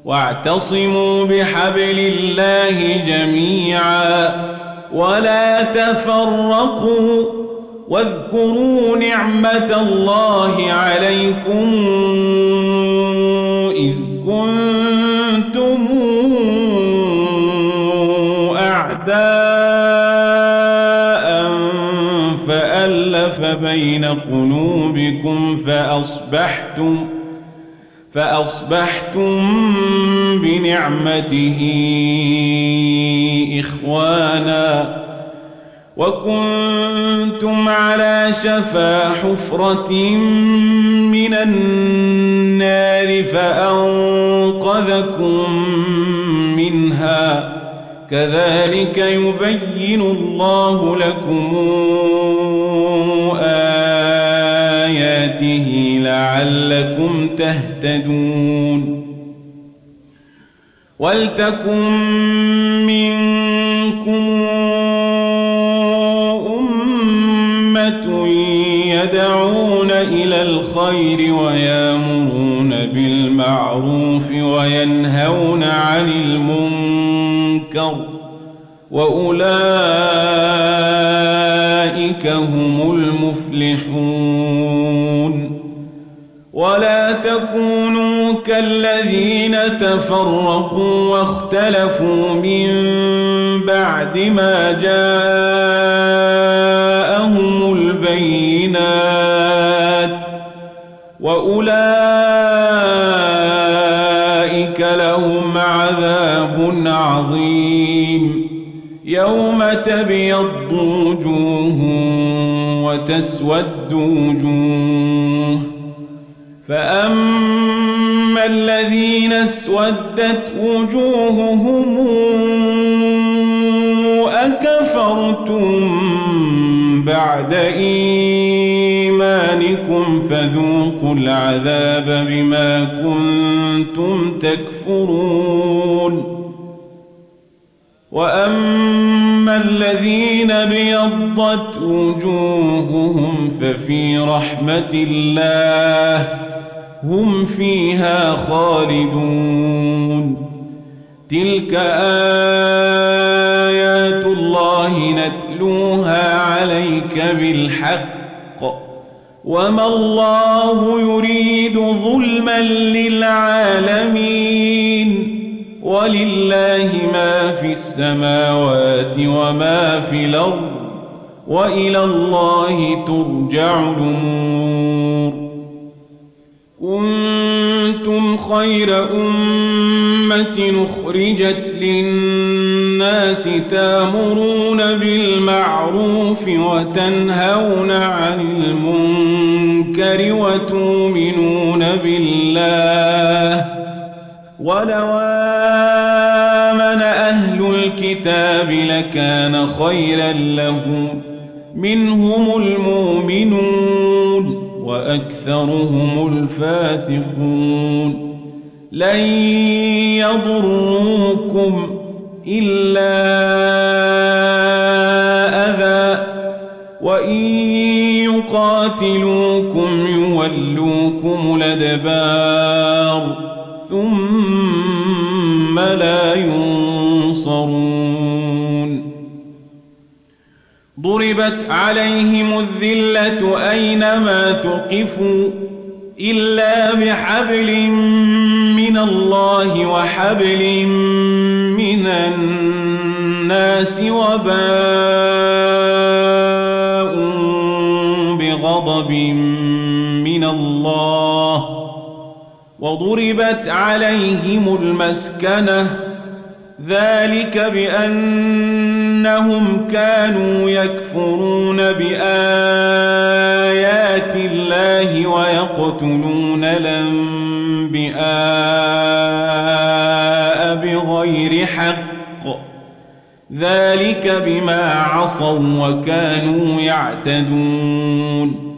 واعتصموا بحبل الله جميعا ولا تفرقوا واذكروا نعمة الله عليكم إذ كنتم أعداء فألف بين قلوبكم فأصبحتم بنعمته إخوانا وكنتم على شفا حفرة من النار فأنقذكم منها كذلك يبين الله لكم آياته لعلكم تهتدون ولتكن منكم أمة يدعون إلى الخير ويأمرون بالمعروف وينهون عن المنكر وأولئك هم المفلحون ولا تكونوا كالذين تفرقوا واختلفوا من بعد ما جاءهم البينات وأولئك لهم عذاب عظيم يوم تبيض وجوه وتسود وجوه فأما الذين اسودت وجوههم أكفرتم بعد إيمانكم فذوقوا العذاب بما كنتم تكفرون وأما الذين ابيضت وجوههم ففي رحمة الله هم فيها خالدون تلك آيات الله نتلوها عليك بالحق وما الله يريد ظلما للعالمين ولله ما في السماوات وما في الأرض وإلى الله ترجع الأمور كنتم خير أمة أخرجت للناس تأمرون بالمعروف وتنهون عن المنكر وتؤمنون بالله ولو آمن أهل الكتاب لكان خيرا لهم منهم المؤمنون وأكثرهم الفاسقون لن يضروكم إلا أذى وإن يقاتلوكم يولوكم الأدبار ثم لا ينصرون ضربت عليهم الذلة أينما ثقفوا إلا بحبل من الله وحبل من الناس وباءوا بغضب من الله وضربت عليهم المسكنة ذلك بأنهم كانوا يكفرون بآيات الله ويقتلون الأنبياء بغير حق ذلك بما عصوا وكانوا يعتدون